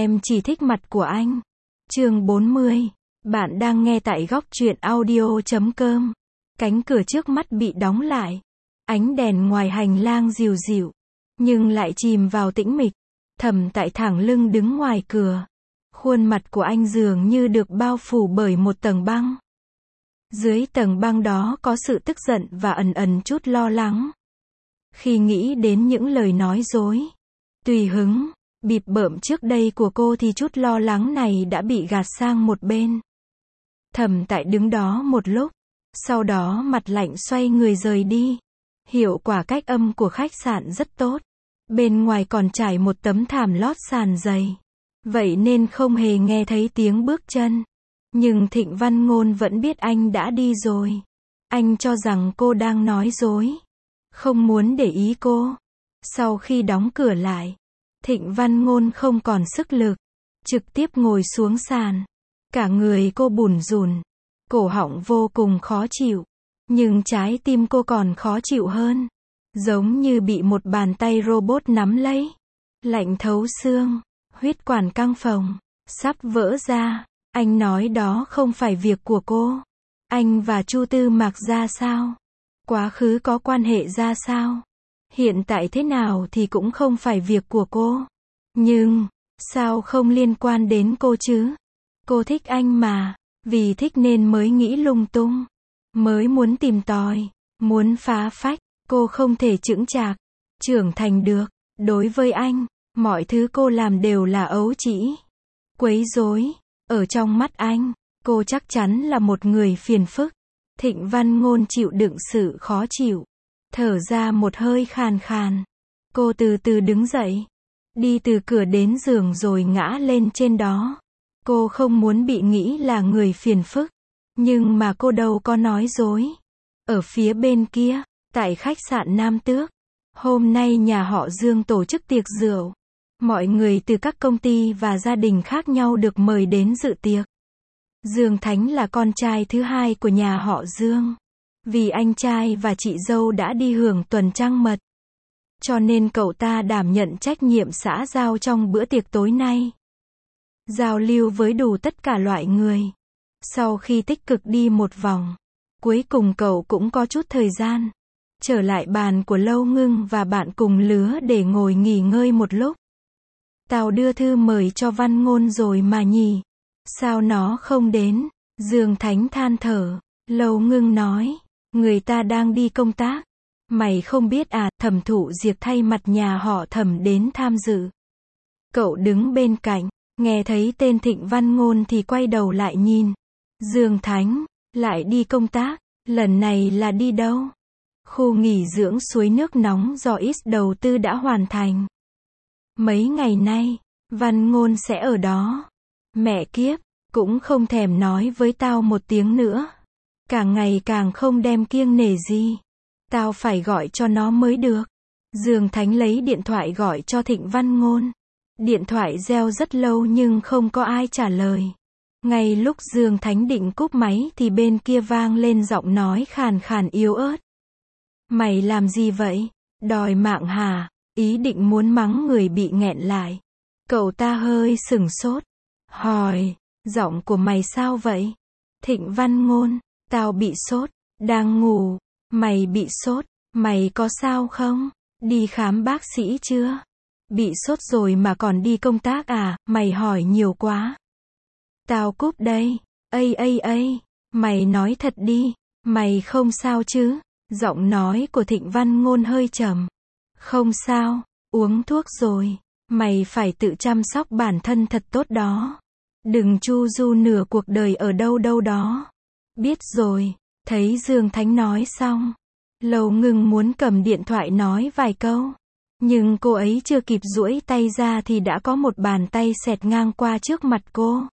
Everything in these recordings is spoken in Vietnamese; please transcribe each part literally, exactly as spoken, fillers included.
Em chỉ thích mặt của anh. Chương bốn mươi. Bạn đang nghe tại góc truyện audio chấm com. Cánh cửa trước mắt bị đóng lại. Ánh đèn ngoài hành lang dịu dịu, nhưng lại chìm vào tĩnh mịch. Thẩm Tại thẳng lưng đứng ngoài cửa. Khuôn mặt của anh dường như được bao phủ bởi một tầng băng. Dưới tầng băng đó có sự tức giận và ẩn ẩn chút lo lắng. Khi nghĩ đến những lời nói dối, tùy hứng, bịp bợm trước đây của cô thì chút lo lắng này đã bị gạt sang một bên. Thẩm Tại đứng đó một lúc, sau đó mặt lạnh xoay người rời đi. Hiệu quả cách âm của khách sạn rất tốt. Bên ngoài còn trải một tấm thảm lót sàn dày. Vậy nên không hề nghe thấy tiếng bước chân. Nhưng Thịnh Văn Ngôn vẫn biết anh đã đi rồi. Anh cho rằng cô đang nói dối, không muốn để ý cô. Sau khi đóng cửa lại, Thịnh Văn Ngôn không còn sức lực, trực tiếp ngồi xuống sàn. Cả người cô bủn rủn, cổ họng vô cùng khó chịu. Nhưng trái tim cô còn khó chịu hơn. Giống như bị một bàn tay robot nắm lấy. Lạnh thấu xương, huyết quản căng phồng, sắp vỡ ra. Anh nói đó không phải việc của cô. Anh và Chu Tư Mạc ra sao? Quá khứ có quan hệ ra sao? Hiện tại thế nào thì cũng không phải việc của cô. Nhưng, sao không liên quan đến cô chứ? Cô thích anh mà, vì thích nên mới nghĩ lung tung. Mới muốn tìm tòi, muốn phá phách. Cô không thể chững chạc, trưởng thành được. Đối với anh, mọi thứ cô làm đều là ấu trĩ, quấy rối. Ở trong mắt anh, cô chắc chắn là một người phiền phức. Thịnh Văn Ngôn chịu đựng sự khó chịu, thở ra một hơi khàn khàn. Cô từ từ đứng dậy, đi từ cửa đến giường rồi ngã lên trên đó. Cô không muốn bị nghĩ là người phiền phức, nhưng mà cô đâu có nói dối. Ở phía bên kia, tại khách sạn Nam Tước, hôm nay nhà họ Dương tổ chức tiệc rượu. Mọi người từ các công ty và gia đình khác nhau được mời đến dự tiệc. Dương Thánh là con trai thứ hai của nhà họ Dương. Vì anh trai và chị dâu đã đi hưởng tuần trăng mật, cho nên cậu ta đảm nhận trách nhiệm xã giao trong bữa tiệc tối nay. Giao lưu với đủ tất cả loại người. Sau khi tích cực đi một vòng, cuối cùng cậu cũng có chút thời gian trở lại bàn của Lâu Ngưng và bạn cùng lứa để ngồi nghỉ ngơi một lúc. Tao đưa thư mời cho Văn Ngôn rồi mà nhỉ? Sao nó không đến? Dương Thánh than thở. Lâu Ngưng nói, người ta đang đi công tác. Mày không biết à? Thẩm Thụ Diệp thay mặt nhà họ Thẩm đến tham dự. Cậu đứng bên cạnh, nghe thấy tên Thịnh Văn Ngôn thì quay đầu lại nhìn. Dương Thánh, lại đi công tác, lần này là đi đâu? Khu nghỉ dưỡng suối nước nóng do X đầu tư đã hoàn thành. Mấy ngày nay, Văn Ngôn sẽ ở đó. Mẹ kiếp, cũng không thèm nói với tao một tiếng nữa. Càng ngày càng không đem kiêng nể gì. Tao phải gọi cho nó mới được. Dương Thánh lấy điện thoại gọi cho Thịnh Văn Ngôn. Điện thoại reo rất lâu nhưng không có ai trả lời. Ngay lúc Dương Thánh định cúp máy thì bên kia vang lên giọng nói khàn khàn yếu ớt. Mày làm gì vậy? Đòi mạng hả? Ý định muốn mắng người bị nghẹn lại. Cậu ta hơi sửng sốt. Hỏi, giọng của mày sao vậy? Thịnh Văn Ngôn, tao bị sốt, đang ngủ. Mày bị sốt, mày có sao không? Đi khám bác sĩ chưa? Bị sốt rồi mà còn đi công tác à? Mày hỏi nhiều quá. Tao cúp đây. Ây ây ây, mày nói thật đi, mày không sao chứ? Giọng nói của Thịnh Văn Ngôn hơi trầm. Không sao, uống thuốc rồi. Mày phải tự chăm sóc bản thân thật tốt đó. Đừng chu du nửa cuộc đời ở đâu đâu đó. Biết rồi. Thấy Dương Thánh nói xong, Lâu Ngưng muốn cầm điện thoại nói vài câu. Nhưng cô ấy chưa kịp duỗi tay ra thì đã có một bàn tay xẹt ngang qua trước mặt cô.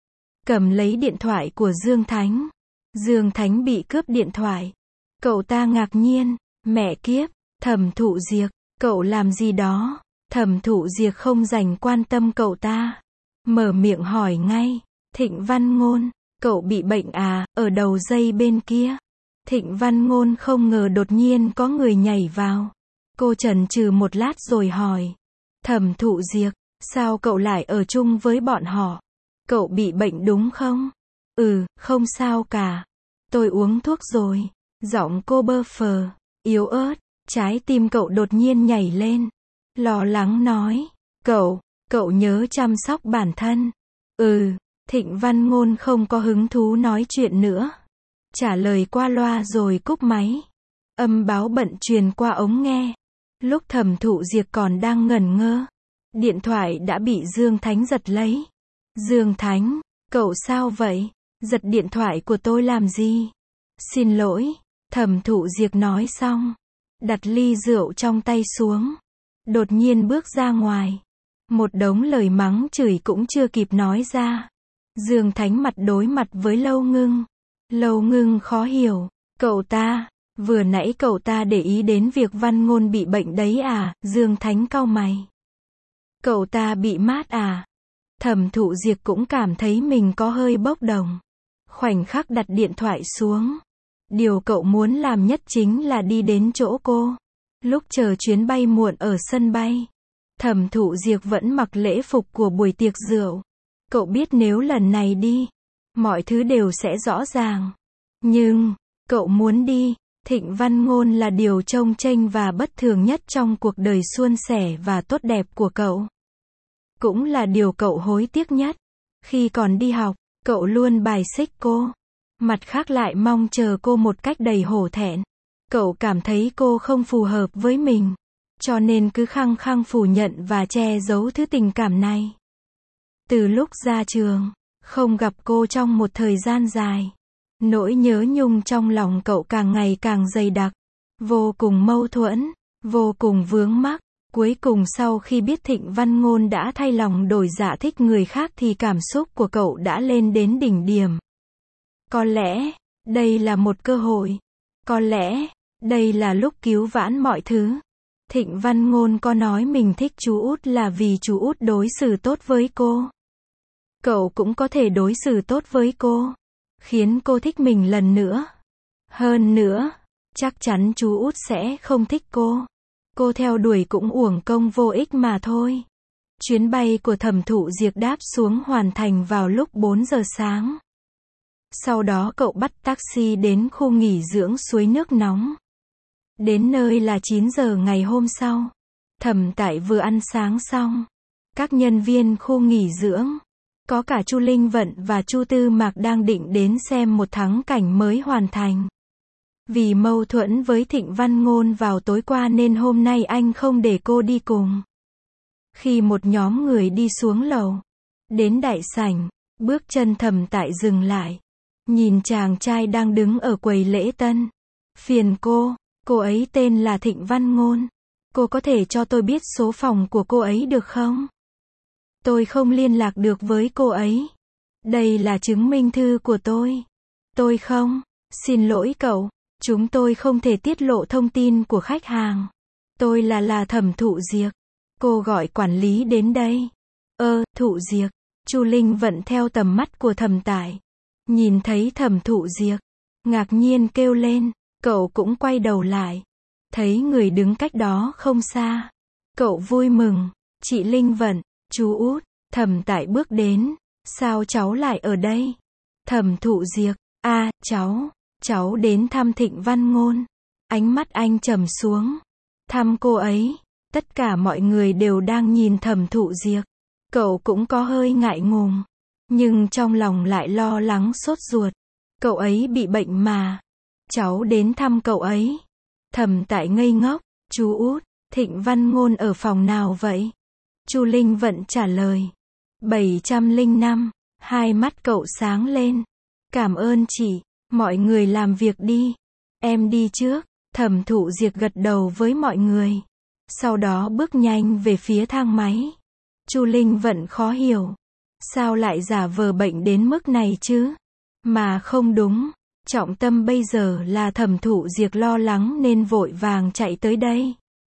Cầm lấy điện thoại của Dương Thánh. Dương Thánh bị cướp điện thoại. Cậu ta ngạc nhiên. Mẹ kiếp, Thẩm Thụ Diệp, cậu làm gì đó? Thẩm Thụ Diệp không dành quan tâm cậu ta. Mở miệng hỏi ngay. Thịnh Văn Ngôn, cậu bị bệnh à? Ở đầu dây bên kia. Thịnh Văn Ngôn không ngờ đột nhiên có người nhảy vào. Cô chần chừ một lát rồi hỏi. Thẩm Thụ Diệp, Sao cậu lại ở chung với bọn họ? Cậu bị bệnh đúng không? Ừ, không sao cả. Tôi uống thuốc rồi. Giọng cô bơ phờ, yếu ớt, trái tim cậu đột nhiên nhảy lên. Lo lắng nói, cậu, cậu nhớ chăm sóc bản thân. Ừ, Thịnh Văn Ngôn không có hứng thú nói chuyện nữa. Trả lời qua loa rồi cúp máy. Âm báo bận truyền qua ống nghe. Lúc Thẩm Thụ Diệp còn đang ngẩn ngơ, điện thoại đã bị Dương Thánh giật lấy. Dương Thánh, cậu sao vậy? Giật điện thoại của tôi làm gì? Xin lỗi, Thẩm Thụ Diệp nói xong, đặt ly rượu trong tay xuống, đột nhiên bước ra ngoài. Một đống lời mắng chửi cũng chưa kịp nói ra. Dương Thánh mặt đối mặt với Lâu Ngưng. Lâu Ngưng khó hiểu, cậu ta, vừa nãy cậu ta để ý đến việc Văn Ngôn bị bệnh đấy à? Dương Thánh cau mày. Cậu ta bị mát à? Thẩm Thụ Diệp cũng cảm thấy mình có hơi bốc đồng. Khoảnh khắc đặt điện thoại xuống. Điều cậu muốn làm nhất chính là đi đến chỗ cô. Lúc chờ chuyến bay muộn ở sân bay, Thẩm Thụ Diệp vẫn mặc lễ phục của buổi tiệc rượu. Cậu biết nếu lần này đi, mọi thứ đều sẽ rõ ràng. Nhưng, cậu muốn đi. Thịnh Văn Ngôn là điều trông chênh và bất thường nhất trong cuộc đời suôn sẻ và tốt đẹp của cậu. Cũng là điều cậu hối tiếc nhất. Khi còn đi học, cậu luôn bài xích cô. Mặt khác lại mong chờ cô một cách đầy hổ thẹn. Cậu cảm thấy cô không phù hợp với mình, cho nên cứ khăng khăng phủ nhận và che giấu thứ tình cảm này. Từ lúc ra trường, không gặp cô trong một thời gian dài, nỗi nhớ nhung trong lòng cậu càng ngày càng dày đặc, vô cùng mâu thuẫn, vô cùng vướng mắc. Cuối cùng sau khi biết Thịnh Văn Ngôn đã thay lòng đổi dạ thích người khác thì cảm xúc của cậu đã lên đến đỉnh điểm. Có lẽ, đây là một cơ hội. Có lẽ, đây là lúc cứu vãn mọi thứ. Thịnh Văn Ngôn có nói mình thích chú út là vì chú út đối xử tốt với cô. Cậu cũng có thể đối xử tốt với cô, khiến cô thích mình lần nữa. Hơn nữa, chắc chắn chú út sẽ không thích cô. Cô theo đuổi cũng uổng công vô ích mà thôi. Chuyến bay của Thẩm Thụ Diệp đáp xuống hoàn thành vào lúc bốn giờ sáng. Sau đó cậu bắt taxi đến khu nghỉ dưỡng suối nước nóng. Đến nơi là chín giờ ngày hôm sau. Thẩm Tại vừa ăn sáng xong. Các nhân viên khu nghỉ dưỡng, có cả Chu Linh Vận và Chu Tư Mạc đang định đến xem một thắng cảnh mới hoàn thành. Vì mâu thuẫn với Thịnh Văn Ngôn vào tối qua nên hôm nay anh không để cô đi cùng. Khi một nhóm người đi xuống lầu, đến đại sảnh, bước chân Thẩm Tại dừng lại. Nhìn chàng trai đang đứng ở quầy lễ tân. Phiền cô, cô ấy tên là Thịnh Văn Ngôn. Cô có thể cho tôi biết số phòng của cô ấy được không? Tôi không liên lạc được với cô ấy. Đây là chứng minh thư của tôi. Tôi không. Xin lỗi cậu. Chúng tôi không thể tiết lộ thông tin của khách hàng. Tôi là là Thẩm Thụ Diệp. Cô gọi quản lý đến đây. Ơ, Thụ Diệp. Chu Linh Vận theo tầm mắt của Thẩm Tại. Nhìn thấy Thẩm Thụ Diệp, ngạc nhiên kêu lên. Cậu cũng quay đầu lại. Thấy người đứng cách đó không xa. Cậu vui mừng. Chị Linh Vận, chú út. Thẩm Tại bước đến. Sao cháu lại ở đây? Thẩm Thụ Diệp. A, à, cháu. Cháu đến thăm Thịnh Văn Ngôn. Ánh mắt anh trầm xuống. Thăm cô ấy. Tất cả mọi người đều đang nhìn Thẩm Thụ Diệp. Cậu cũng có hơi ngại ngùng. Nhưng trong lòng lại lo lắng sốt ruột. Cậu ấy bị bệnh mà. Cháu đến thăm cậu ấy. Thẩm Tại ngây ngốc. Chú út, Thịnh Văn Ngôn ở phòng nào vậy? Chu Linh Vận trả lời. bảy trăm lẻ năm. Hai mắt cậu sáng lên. Cảm ơn chị. Mọi người làm việc đi. Em đi trước. Thẩm Thụ Diệp gật đầu với mọi người. Sau đó bước nhanh về phía thang máy. Chu Linh Vận khó hiểu. Sao lại giả vờ bệnh đến mức này chứ? Mà không đúng. Trọng tâm bây giờ là Thẩm Thụ Diệp lo lắng nên vội vàng chạy tới đây.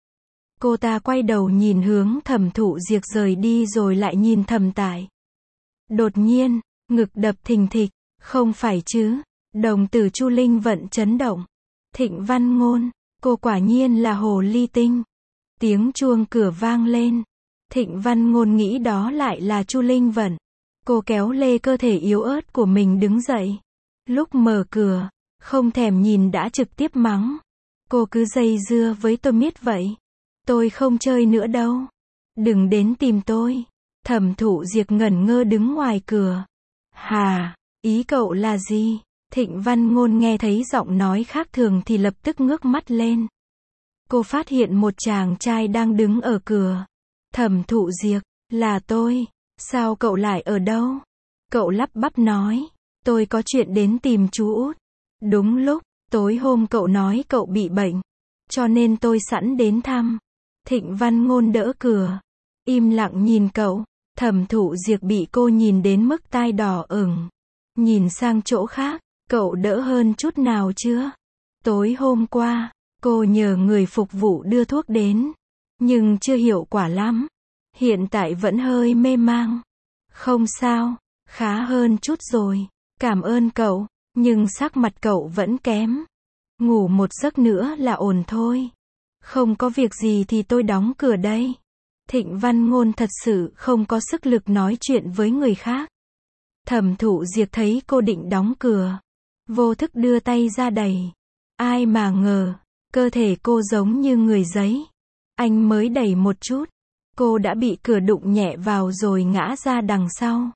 Cô ta quay đầu nhìn hướng Thẩm Thụ Diệp rời đi rồi lại nhìn Thẩm Tại. Đột nhiên, ngực đập thình thịch. Không phải chứ? Đồng tử Chu Linh Vận chấn động. Thịnh Văn Ngôn, cô quả nhiên là hồ ly tinh. Tiếng chuông cửa vang lên. Thịnh Văn Ngôn nghĩ đó lại là Chu Linh Vận. Cô kéo lê cơ thể yếu ớt của mình đứng dậy. Lúc mở cửa, không thèm nhìn đã trực tiếp mắng. Cô cứ dây dưa với tôi miết vậy. Tôi không chơi nữa đâu. Đừng đến tìm tôi. Thẩm Thụ Diệp ngẩn ngơ đứng ngoài cửa. Hà, ý cậu là gì? Thịnh Văn Ngôn nghe thấy giọng nói khác thường thì lập tức ngước mắt lên. Cô phát hiện một chàng trai đang đứng ở cửa. Thẩm Thụ Diệp, là tôi. Sao cậu lại ở đâu? Cậu lắp bắp nói. Tôi có chuyện đến tìm chú Út. Đúng lúc, tối hôm cậu nói cậu bị bệnh. Cho nên tôi sẵn đến thăm. Thịnh Văn Ngôn đỡ cửa. Im lặng nhìn cậu. Thẩm Thụ Diệp bị cô nhìn đến mức tai đỏ ửng. Nhìn sang chỗ khác. Cậu đỡ hơn chút nào chưa? Tối hôm qua, cô nhờ người phục vụ đưa thuốc đến. Nhưng chưa hiệu quả lắm. Hiện tại vẫn hơi mê mang. Không sao, khá hơn chút rồi. Cảm ơn cậu, nhưng sắc mặt cậu vẫn kém. Ngủ một giấc nữa là ổn thôi. Không có việc gì thì tôi đóng cửa đây. Thịnh Văn Ngôn thật sự không có sức lực nói chuyện với người khác. Thẩm Thụ Diệp thấy cô định đóng cửa. Vô thức đưa tay ra đẩy. Ai mà ngờ, cơ thể cô giống như người giấy. Anh mới đẩy một chút. Cô đã bị cửa đụng nhẹ vào rồi ngã ra đằng sau.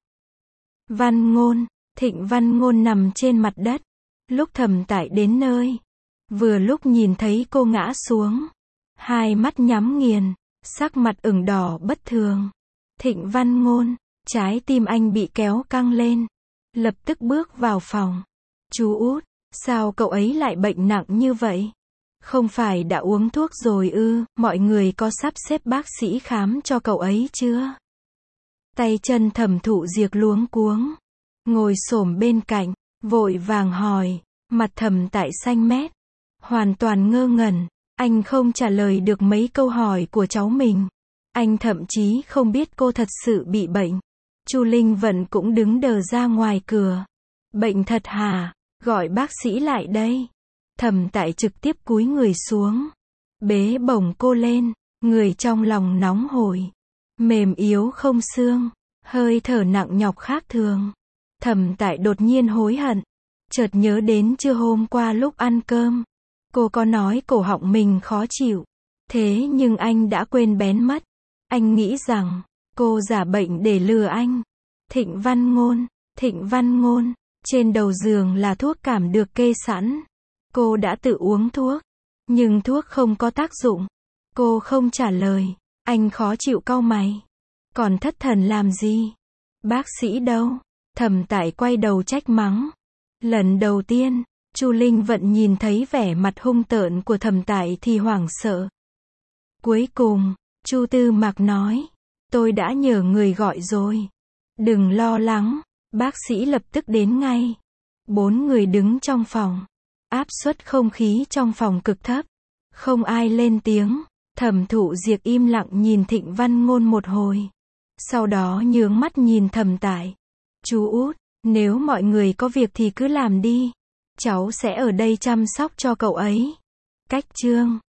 Văn Ngôn, Thịnh Văn Ngôn nằm trên mặt đất. Lúc Thẩm Tại đến nơi. Vừa lúc nhìn thấy cô ngã xuống. Hai mắt nhắm nghiền. Sắc mặt ửng đỏ bất thường. Thịnh Văn Ngôn, trái tim anh bị kéo căng lên. Lập tức bước vào phòng. Chú Út, sao cậu ấy lại bệnh nặng như vậy? Không phải đã uống thuốc rồi ư? Mọi người có sắp xếp bác sĩ khám cho cậu ấy chưa? Tay chân Thẩm Thụ Diệp luống cuống. Ngồi xổm bên cạnh, vội vàng hỏi. Mặt Thẩm Tại xanh mét. Hoàn toàn ngơ ngẩn. Anh không trả lời được mấy câu hỏi của cháu mình. Anh thậm chí không biết cô thật sự bị bệnh. Chu Linh Vận cũng đứng đờ ra ngoài cửa. Bệnh thật hả? Gọi bác sĩ lại đây. Thẩm Tại trực tiếp cúi người xuống. Bế bổng cô lên. Người trong lòng nóng hổi. Mềm yếu không xương. Hơi thở nặng nhọc khác thường. Thẩm Tại đột nhiên hối hận. Chợt nhớ đến trưa hôm qua lúc ăn cơm. Cô có nói cổ họng mình khó chịu. Thế nhưng anh đã quên bén mất. Anh nghĩ rằng, cô giả bệnh để lừa anh. Thịnh Văn Ngôn, Thịnh Văn Ngôn. Trên đầu giường là thuốc cảm được kê sẵn. Cô đã tự uống thuốc. Nhưng thuốc không có tác dụng. Cô không trả lời. Anh khó chịu cau mày. Còn thất thần làm gì? Bác sĩ đâu? Thẩm Tại quay đầu trách mắng. Lần đầu tiên, Chu Linh Vận nhìn thấy vẻ mặt hung tợn của Thẩm Tại thì hoảng sợ. Cuối cùng, Chu Tư Mạc nói. Tôi đã nhờ người gọi rồi. Đừng lo lắng. Bác sĩ lập tức đến ngay. Bốn người đứng trong phòng. Áp suất không khí trong phòng cực thấp. Không ai lên tiếng. Thẩm Thụ Diệp im lặng nhìn Thịnh Văn Ngôn một hồi. Sau đó nhướng mắt nhìn Thẩm Tại. Chú Út, nếu mọi người có việc thì cứ làm đi. Cháu sẽ ở đây chăm sóc cho cậu ấy. Cách chương